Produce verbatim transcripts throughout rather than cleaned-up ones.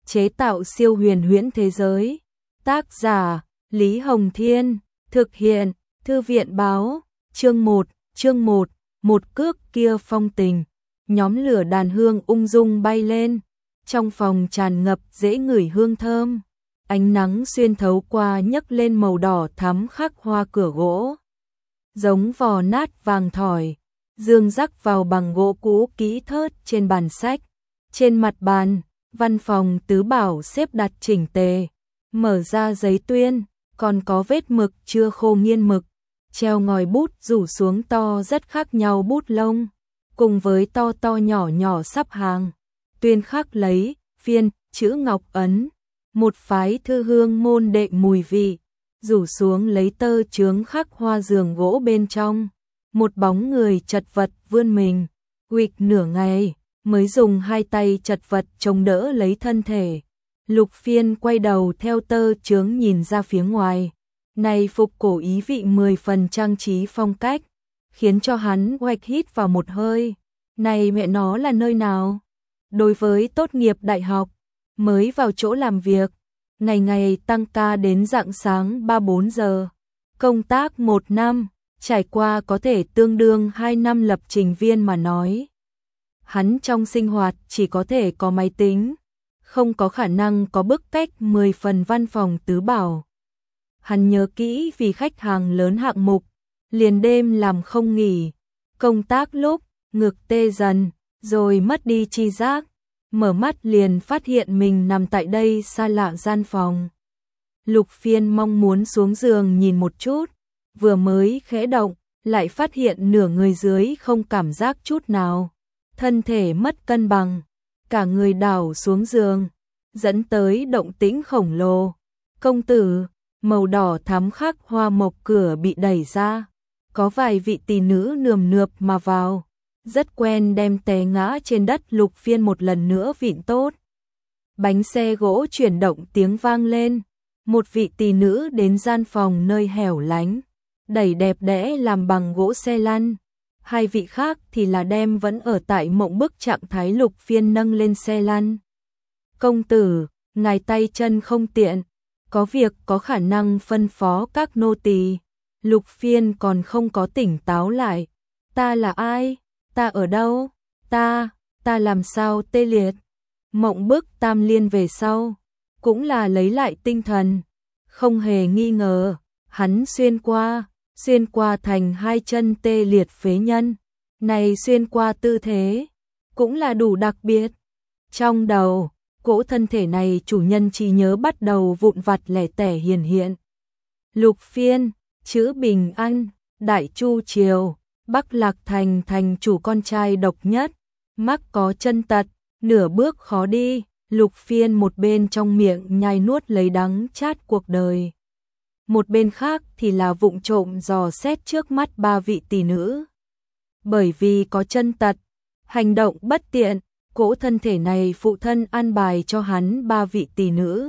chế tạo siêu huyền huyễn thế giới. Tác giả Lý Hồng Thiên, thực hiện Thư viện báo, chương một, chương một, một cước kia phong tình. Nhóm lửa đàn hương ung dung bay lên, trong phòng tràn ngập dễ ngửi hương thơm. Ánh nắng xuyên thấu qua nhấc lên màu đỏ thắm khắc hoa cửa gỗ, giống vò nát vàng thỏi, dương rắc vào bằng gỗ cũ kỹ thớt trên bàn sách. Trên mặt bàn, văn phòng tứ bảo xếp đặt chỉnh tề, mở ra giấy tuyên, còn có vết mực chưa khô nghiên mực, treo ngòi bút rủ xuống to rất khác nhau bút lông, cùng với to to nhỏ nhỏ sắp hàng, tuyên khắc lấy, phiên, chữ ngọc ấn, một phái thư hương môn đệ mùi vị, rủ xuống lấy tơ chướng khắc hoa giường gỗ bên trong, một bóng người chật vật vươn mình, huỵch nửa ngày, mới dùng hai tay chật vật chống đỡ lấy thân thể. Lục Phiên quay đầu theo tơ chướng nhìn ra phía ngoài, này phục cổ ý vị mười phần trang trí phong cách, khiến cho hắn oạch hít vào một hơi. Này mẹ nó là nơi nào? Đối với tốt nghiệp đại học, mới vào chỗ làm việc, ngày ngày tăng ca đến rạng sáng ba bốn giờ, công tác một năm, trải qua có thể tương đương hai năm lập trình viên mà nói. Hắn trong sinh hoạt chỉ có thể có máy tính, không có khả năng có bức cách mười phần văn phòng tứ bảo. Hắn nhớ kỹ vì khách hàng lớn hạng mục, liền đêm làm không nghỉ, công tác lúc, ngực tê dần, rồi mất đi tri giác, mở mắt liền phát hiện mình nằm tại đây xa lạ gian phòng. Lục Phiên mong muốn xuống giường nhìn một chút, vừa mới khẽ động, lại phát hiện nửa người dưới không cảm giác chút nào, thân thể mất cân bằng, cả người đảo xuống giường, dẫn tới động tĩnh khổng lồ. Công tử, màu đỏ thắm khắc hoa mộc cửa bị đẩy ra, có vài vị tỷ nữ nườm nượp mà vào, rất quen đem té ngã trên đất Lục Phiên một lần nữa vịn tốt. Bánh xe gỗ chuyển động tiếng vang lên, một vị tỷ nữ đến gian phòng nơi hẻo lánh, đẩy đẹp đẽ làm bằng gỗ xe lăn. Hai vị khác thì là đem vẫn ở tại mộng bức trạng thái Lục Phiên nâng lên xe lăn. Công tử, ngài tay chân không tiện, có việc có khả năng phân phó các nô tỳ. Lục Phiên còn không có tỉnh táo lại. Ta là ai? Ta ở đâu? Ta, ta làm sao tê liệt? Mộng bức tam liên về sau, cũng là lấy lại tinh thần. Không hề nghi ngờ, hắn xuyên qua, xuyên qua thành hai chân tê liệt phế nhân. Này xuyên qua tư thế, cũng là đủ đặc biệt. Trong đầu, cỗ thân thể này chủ nhân trí nhớ bắt đầu vụn vặt lẻ tẻ hiển hiện. Lục Phiên, chữ Bình An, Đại Chu Triều, Bắc Lạc Thành thành chủ con trai độc nhất, mắc có chân tật, nửa bước khó đi. Lục Phiên một bên trong miệng nhai nuốt lấy đắng chát cuộc đời, một bên khác thì là vụng trộm dò xét trước mắt ba vị tỷ nữ. Bởi vì có chân tật, hành động bất tiện, cỗ thân thể này phụ thân an bài cho hắn ba vị tỷ nữ,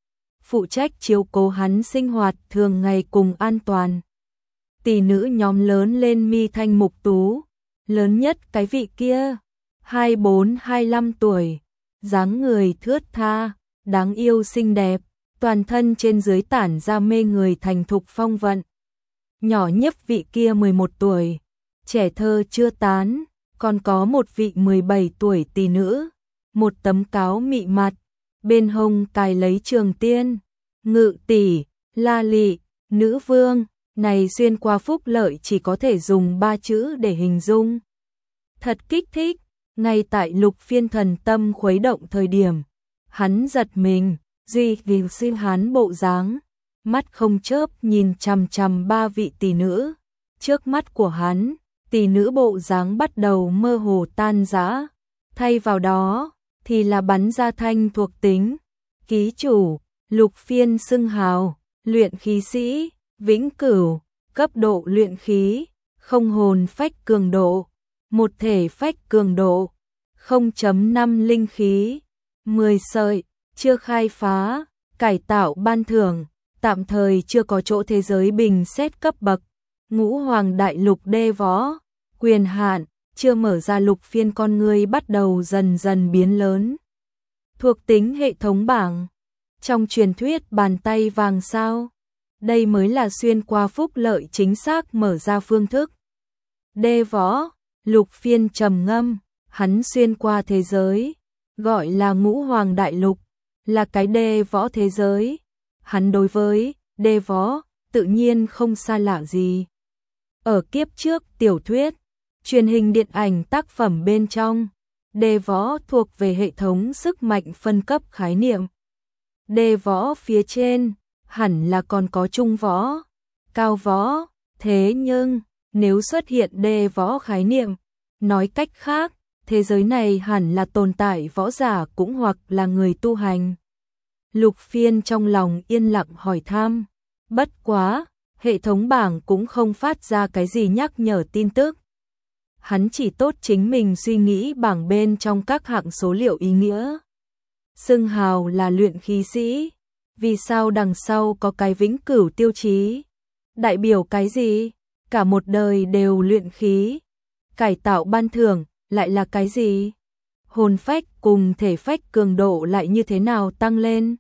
phụ trách chiếu cố hắn sinh hoạt thường ngày cùng an toàn. Tỷ nữ nhóm lớn lên mi thanh mục tú, lớn nhất cái vị kia, hai bốn hai lăm tuổi, dáng người thướt tha, đáng yêu xinh đẹp, toàn thân trên dưới tản ra mê người thành thục phong vận. Nhỏ nhất vị kia mười một tuổi, trẻ thơ chưa tán, còn có một vị mười bảy tuổi tỷ nữ, một tấm cáo mị mặt, bên hông cài lấy trường tiên, ngự tỷ, la lị, nữ vương. Này xuyên qua phúc lợi chỉ có thể dùng ba chữ để hình dung. Thật kích thích, ngay tại Lục Phiên thần tâm khuấy động thời điểm, hắn giật mình, duy vì sinh hắn bộ dáng, mắt không chớp nhìn chằm chằm ba vị tỷ nữ. Trước mắt của hắn, tỷ nữ bộ dáng bắt đầu mơ hồ tan rã, thay vào đó thì là bắn ra thanh thuộc tính. Ký chủ, Lục Phiên xưng hào, luyện khí sĩ, vĩnh cửu, cấp độ luyện khí, không hồn phách cường độ, một thể phách cường độ, không chấm năm linh khí, mười sợi, chưa khai phá, cải tạo ban thưởng, tạm thời chưa có chỗ thế giới bình xét cấp bậc, ngũ hoàng đại lục đê võ, quyền hạn, chưa mở ra. Lục Phiên con người bắt đầu dần dần biến lớn. Thuộc tính hệ thống bảng. Trong truyền thuyết bàn tay vàng sao? Đây mới là xuyên qua phúc lợi chính xác mở ra phương thức. Đê võ, Lục Phiên trầm ngâm, hắn xuyên qua thế giới, gọi là Ngũ Hoàng Đại Lục, là cái đê võ thế giới. Hắn đối với đê võ tự nhiên không xa lạ gì. Ở kiếp trước tiểu thuyết, truyền hình điện ảnh tác phẩm bên trong, đê võ thuộc về hệ thống sức mạnh phân cấp khái niệm. Đê võ phía trên hẳn là còn có trung võ, cao võ, thế nhưng nếu xuất hiện đê võ khái niệm, nói cách khác, thế giới này hẳn là tồn tại võ giả cũng hoặc là người tu hành. Lục Phiên trong lòng yên lặng hỏi thăm, bất quá, hệ thống bảng cũng không phát ra cái gì nhắc nhở tin tức. Hắn chỉ tốt chính mình suy nghĩ bảng bên trong các hạng số liệu ý nghĩa. Xưng hào là luyện khí sĩ, vì sao đằng sau có cái vĩnh cửu tiêu chí? Đại biểu cái gì? Cả một đời đều luyện khí. Cải tạo ban thưởng lại là cái gì? Hồn phách cùng thể phách cường độ lại như thế nào tăng lên?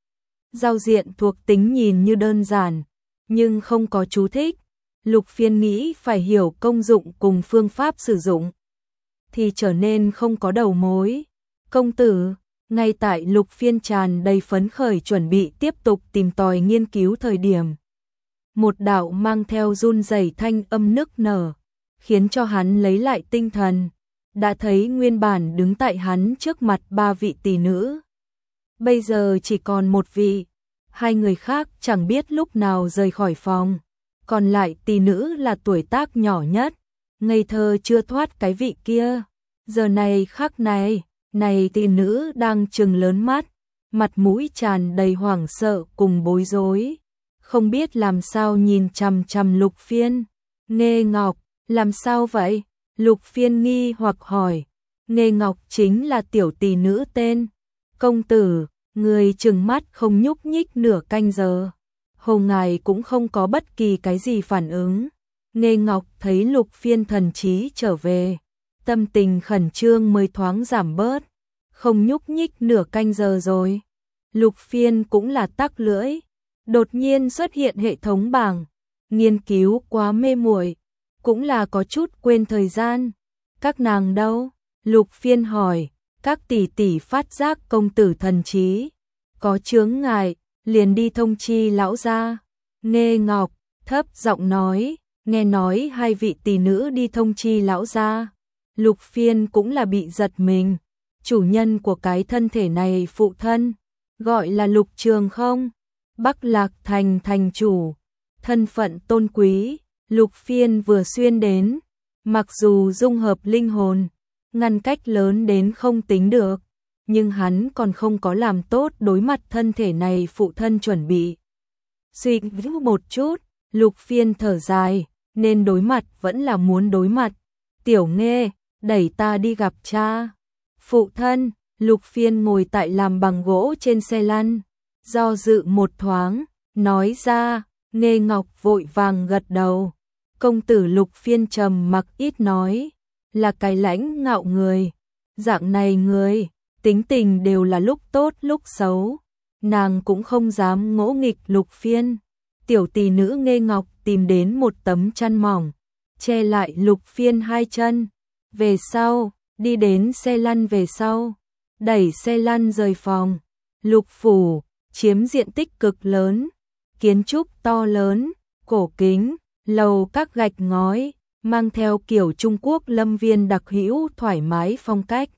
Giao diện thuộc tính nhìn như đơn giản, nhưng không có chú thích. Lục Phiên nghĩ phải hiểu công dụng cùng phương pháp sử dụng, thì trở nên không có đầu mối. Công tử, ngay tại Lục Phiên tràn đầy phấn khởi chuẩn bị tiếp tục tìm tòi nghiên cứu thời điểm. Một đạo mang theo run rẩy thanh âm nức nở, khiến cho hắn lấy lại tinh thần. Đã thấy nguyên bản đứng tại hắn trước mặt ba vị tỷ nữ. Bây giờ chỉ còn một vị, hai người khác chẳng biết lúc nào rời khỏi phòng. Còn lại tỷ nữ là tuổi tác nhỏ nhất, ngây thơ chưa thoát cái vị kia. Giờ này khắc này, này tỷ nữ đang trừng lớn mắt, mặt mũi tràn đầy hoảng sợ cùng bối rối. Không biết làm sao nhìn chằm chằm Lục Phiên. Nghê Ngọc, làm sao vậy? Lục Phiên nghi hoặc hỏi. Nghê Ngọc chính là tiểu tỷ nữ tên. Công tử, người trừng mắt không nhúc nhích nửa canh giờ. Hồ ngài cũng không có bất kỳ cái gì phản ứng. Nghê Ngọc thấy Lục Phiên thần trí trở về, tâm tình khẩn trương mới thoáng giảm bớt. Không nhúc nhích nửa canh giờ rồi. Lục Phiên cũng là tắc lưỡi. Đột nhiên xuất hiện hệ thống bảng, nghiên cứu quá mê muội, cũng là có chút quên thời gian. Các nàng đâu? Lục Phiên hỏi. Các tỷ tỷ phát giác công tử thần trí có chướng ngại, liền đi thông chi lão gia. Nghê Ngọc thấp giọng nói, nghe nói hai vị tỷ nữ đi thông chi lão gia. Lục Phiên cũng là bị giật mình. Chủ nhân của cái thân thể này phụ thân, gọi là Lục Trường không? Bắc Lạc Thành thành chủ, thân phận tôn quý, Lục Phiên vừa xuyên đến, mặc dù dung hợp linh hồn, ngăn cách lớn đến không tính được, nhưng hắn còn không có làm tốt đối mặt thân thể này phụ thân chuẩn bị. Suy nghĩ một chút, Lục Phiên thở dài, nên đối mặt vẫn là muốn đối mặt. Tiểu Nghê, đẩy ta đi gặp cha. Phụ thân, Lục Phiên ngồi tại làm bằng gỗ trên xe lăn, do dự một thoáng, nói ra. Nghê Ngọc vội vàng gật đầu. Công tử Lục Phiên trầm mặc ít nói, là cái lãnh ngạo người. Dạng này người, tính tình đều là lúc tốt lúc xấu. Nàng cũng không dám ngỗ nghịch Lục Phiên. Tiểu tỷ nữ Nghê Ngọc tìm đến một tấm chăn mỏng, che lại Lục Phiên hai chân. Về sau, đi đến xe lăn về sau, đẩy xe lăn rời phòng. Lục phủ chiếm diện tích cực lớn, kiến trúc to lớn, cổ kính, lầu các gạch ngói, mang theo kiểu Trung Quốc lâm viên đặc hữu thoải mái phong cách,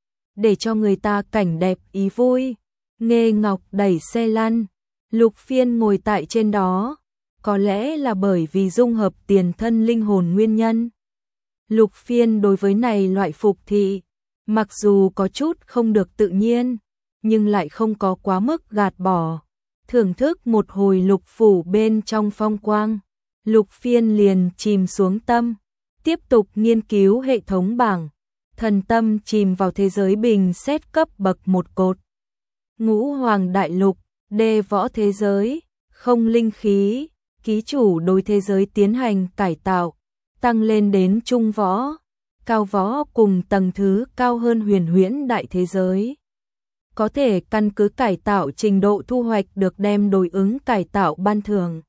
để cho người ta cảnh đẹp ý vui. Nghê Ngọc đẩy xe lăn, Lục Phiên ngồi tại trên đó, có lẽ là bởi vì dung hợp tiền thân linh hồn nguyên nhân. Lục Phiên đối với này loại phục thị, mặc dù có chút không được tự nhiên, nhưng lại không có quá mức gạt bỏ. Thưởng thức một hồi lục phủ bên trong phong quang, Lục Phiên liền chìm xuống tâm, tiếp tục nghiên cứu hệ thống bảng, thần tâm chìm vào thế giới bình xét cấp bậc một cột. Ngũ Hoàng Đại Lục, đê võ thế giới, không linh khí, ký chủ đối thế giới tiến hành cải tạo, tăng lên đến trung võ, cao võ cùng tầng thứ cao hơn huyền huyễn đại thế giới. có thể căn cứ cải tạo trình độ thu hoạch được đem đối ứng cải tạo ban thưởng.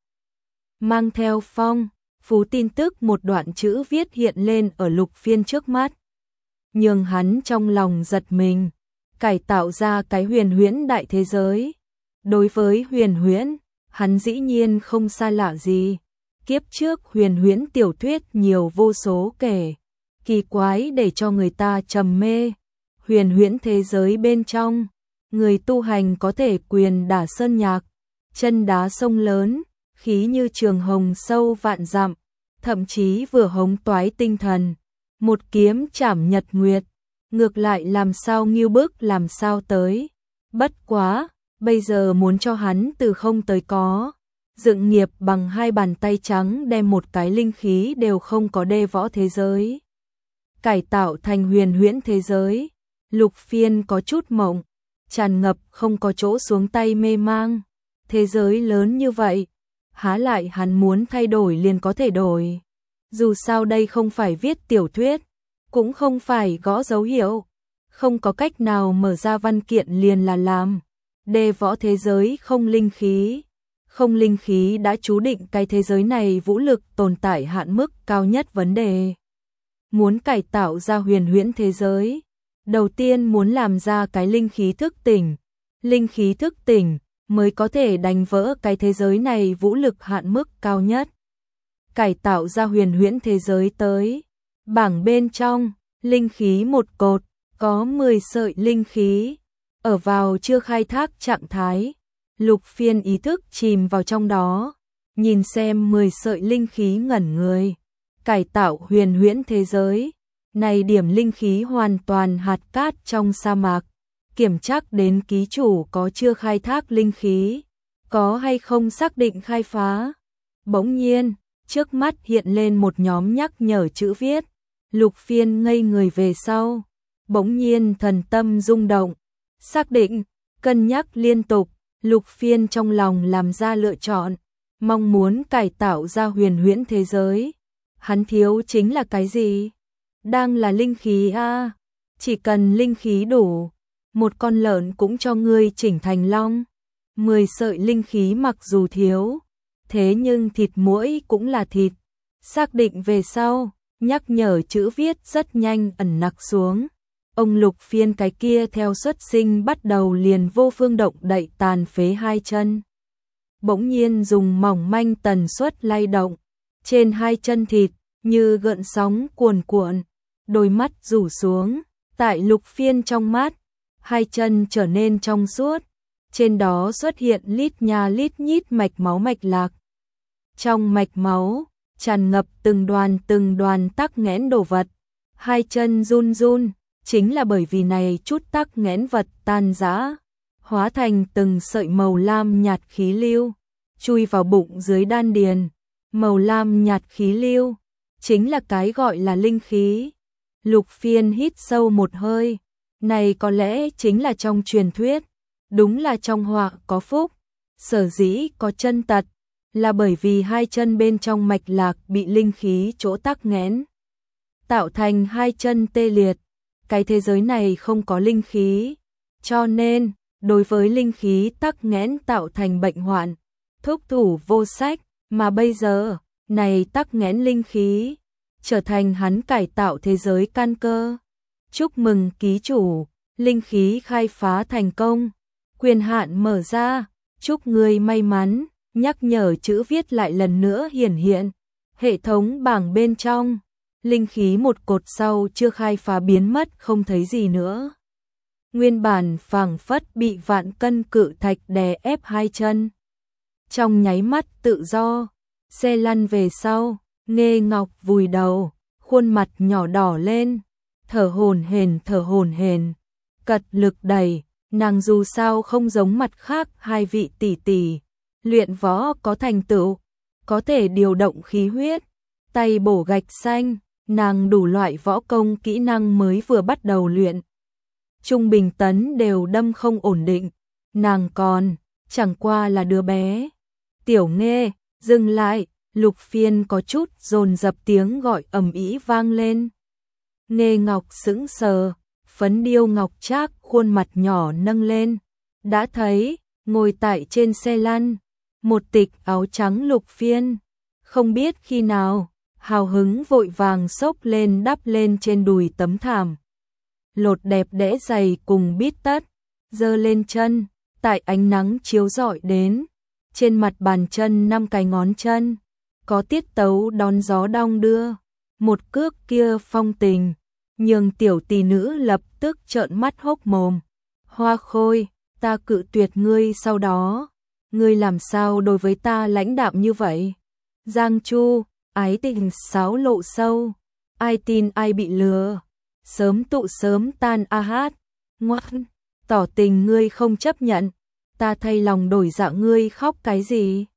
Mang theo phong phú tin tức, một đoạn chữ viết hiện lên ở Lục Phiên trước mắt. Nhưng hắn trong lòng giật mình, cải tạo ra cái huyền huyễn đại thế giới. Đối với huyền huyễn, hắn dĩ nhiên không xa lạ gì. Kiếp trước huyền huyễn tiểu thuyết nhiều vô số kể, kỳ quái để cho người ta trầm mê. Huyền huyễn thế giới bên trong, người tu hành có thể quyền đả sơn nhạc, chân đá sông lớn, khí như trường hồng sâu vạn dặm, thậm chí vừa hống toái tinh thần, một kiếm chảm nhật nguyệt, ngược lại làm sao nghiêu bức làm sao tới. Bất quá, bây giờ muốn cho hắn từ không tới có, dựng nghiệp bằng hai bàn tay trắng đem một cái linh khí đều không có đê võ thế giới cải tạo thành huyền huyễn thế giới. Lục Phiên có chút mộng, tràn ngập không có chỗ xuống tay mê mang. Thế giới lớn như vậy, há lại hắn muốn thay đổi liền có thể đổi. Dù sao đây không phải viết tiểu thuyết, cũng không phải gõ dấu hiệu, không có cách nào mở ra văn kiện liền là làm. Đê võ thế giới không linh khí, không linh khí đã chú định cái thế giới này vũ lực tồn tại hạn mức cao nhất vấn đề. Muốn cải tạo ra huyền huyễn thế giới, đầu tiên muốn làm ra cái linh khí thức tỉnh. Linh khí thức tỉnh mới có thể đánh vỡ cái thế giới này vũ lực hạn mức cao nhất. Cải tạo ra huyền huyễn thế giới tới. Bảng bên trong, linh khí một cột, có mười sợi linh khí. Ở vào chưa khai thác trạng thái, Lục Phiên ý thức chìm vào trong đó, nhìn xem mười sợi linh khí ngẩn người. Cải tạo huyền huyễn thế giới, này điểm linh khí hoàn toàn hạt cát trong sa mạc. Kiểm tra đến ký chủ có chưa khai thác linh khí, có hay không xác định khai phá. Bỗng nhiên, trước mắt hiện lên một nhóm nhắc nhở chữ viết. Lục Phiên ngây người về sau, bỗng nhiên thần tâm rung động, xác định, cân nhắc liên tục. Lục Phiên trong lòng làm ra lựa chọn, mong muốn cải tạo ra huyền huyễn thế giới. Hắn thiếu chính là cái gì? Đang là linh khí a, chỉ cần linh khí đủ, một con lợn cũng cho ngươi chỉnh thành long. Mười sợi linh khí mặc dù thiếu, thế nhưng thịt muỗi cũng là thịt. Xác định về sau, nhắc nhở chữ viết rất nhanh ẩn nặc xuống. Ông Lục Phiên cái kia theo xuất sinh bắt đầu liền vô phương động đậy tàn phế hai chân. Bỗng nhiên dùng mỏng manh tần suất lay động, trên hai chân thịt như gợn sóng cuồn cuộn, đôi mắt rủ xuống, tại Lục Phiên trong mắt, hai chân trở nên trong suốt, trên đó xuất hiện lít nha lít nhít mạch máu mạch lạc. Trong mạch máu, tràn ngập từng đoàn từng đoàn tắc nghẽn đồ vật, hai chân run run, chính là bởi vì này chút tắc nghẽn vật tan rã, hóa thành từng sợi màu lam nhạt khí lưu, chui vào bụng dưới đan điền. Màu lam nhạt khí lưu, chính là cái gọi là linh khí. Lục Phiên hít sâu một hơi, này có lẽ chính là trong truyền thuyết, đúng là trong họa có phúc. Sở dĩ có chân tật, là bởi vì hai chân bên trong mạch lạc bị linh khí chỗ tắc nghẽn, tạo thành hai chân tê liệt. Cái thế giới này không có linh khí, cho nên, đối với linh khí tắc nghẽn tạo thành bệnh hoạn, thúc thủ vô sách, mà bây giờ, này tắc nghẽn linh khí, trở thành hắn cải tạo thế giới căn cơ. Chúc mừng ký chủ, linh khí khai phá thành công, quyền hạn mở ra, chúc người may mắn. Nhắc nhở chữ viết lại lần nữa hiển hiện, hệ thống bảng bên trong, linh khí một cột sau chưa khai phá biến mất không thấy gì nữa. Nguyên bản phảng phất bị vạn cân cự thạch đè ép hai chân, trong nháy mắt tự do, xe lăn về sau. Nghê Ngọc vùi đầu, khuôn mặt nhỏ đỏ lên, thở hổn hển thở hổn hển, cật lực đẩy. Nàng dù sao không giống mặt khác hai vị tỷ tỷ, luyện võ có thành tựu, có thể điều động khí huyết, tay bổ gạch xanh, nàng đủ loại võ công kỹ năng mới vừa bắt đầu luyện. Trung bình tấn đều đâm không ổn định, nàng còn, chẳng qua là đứa bé. Tiểu Nghê, dừng lại. Lục Phiên có chút dồn dập tiếng gọi ầm ĩ vang lên. Nghê Ngọc sững sờ, phấn điêu ngọc trác, khuôn mặt nhỏ nâng lên, đã thấy, ngồi tại trên xe lăn, một tịch áo trắng lục phiên, không biết khi nào, hào hứng vội vàng xốc lên đắp lên trên đùi tấm thảm. Lột đẹp đẽ giày cùng bít tất, giơ lên chân, tại ánh nắng chiếu rọi đến, trên mặt bàn chân năm cái ngón chân, có tiết tấu đón gió đong đưa, một cước kia phong tình, nhường tiểu tỷ nữ lập tức trợn mắt hốc mồm. Hoa Khôi, ta cự tuyệt ngươi sau đó, ngươi làm sao đối với ta lãnh đạm như vậy? Giang Chu, ái tình sáo lộ sâu, ai tin ai bị lừa, sớm tụ sớm tan a hát, ngoan, tỏ tình ngươi không chấp nhận, ta thay lòng đổi dạ ngươi khóc cái gì?